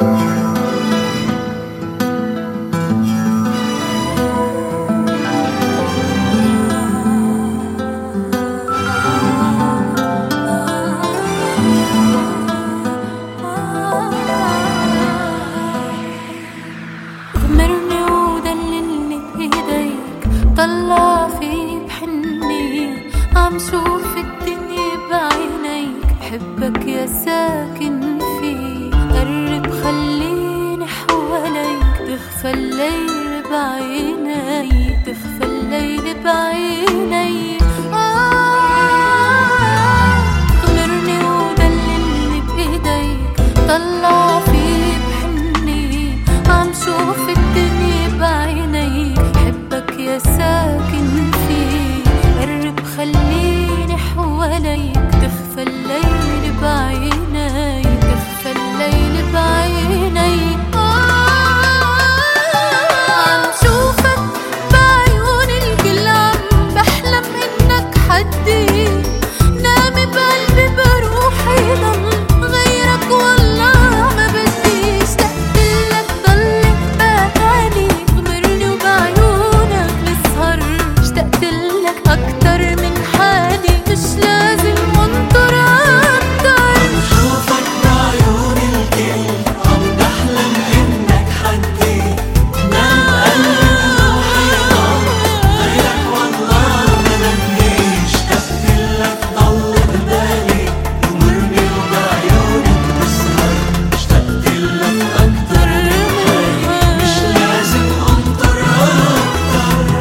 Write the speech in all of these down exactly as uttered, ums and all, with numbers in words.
طلع في بحني عم شوف الدنيا بعينيك، بحبك يا ساكن في قرب خليني حواليك، تخفى الليل بعيني تخفى الليل بعيني. غمرني ودللني بإيديك، طلع في بحني عم شوف الدنيا بعينيك، بحبك يا ساكن في قرب خليني حواليك، تخفى الليل بعيني تخفى الليل بعيني. عم شوفك بعيوني الكل، عم بحلم انك حدي، نامي بقلبي بروحي ضل غيرك والله ما بدي، اشتقتلك ضلك بالي، غمرني وبعيونك نسهر، اشتقتلك اكتر من حالي، مش لازم انطر اكتر. شوفك بعيوني الكل، عم بحلم انك حدي، نام قلبي بروحي ضل غيرك والله ما بدي، اشتقتلك ضل ببالي، غمرني وبعيونك بسهر، اشتقتلك اكتر من حالي، مش لازم انطر اكتر.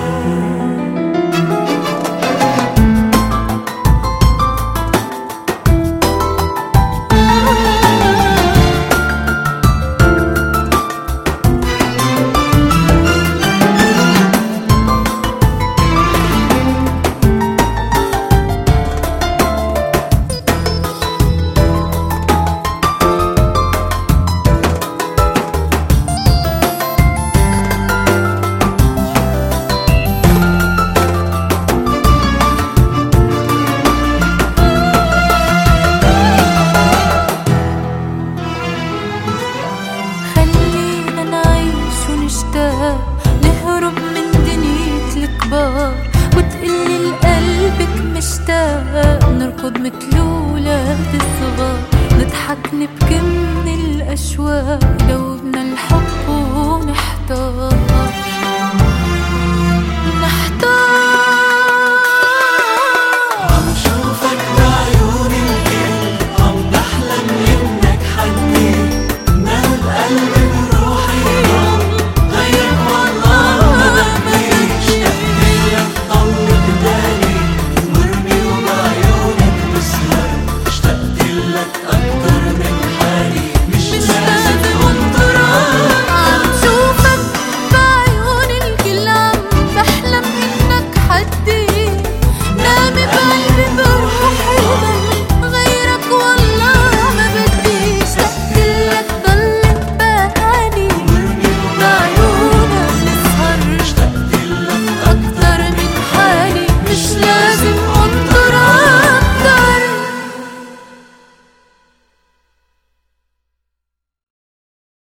خلينا نعيش ونشتاق، نهرب من دنيا الكبار، وتقلي لقلبك مشتاق، نركض مثل ولاد الصغار، نضحك نبكي من الأشواق.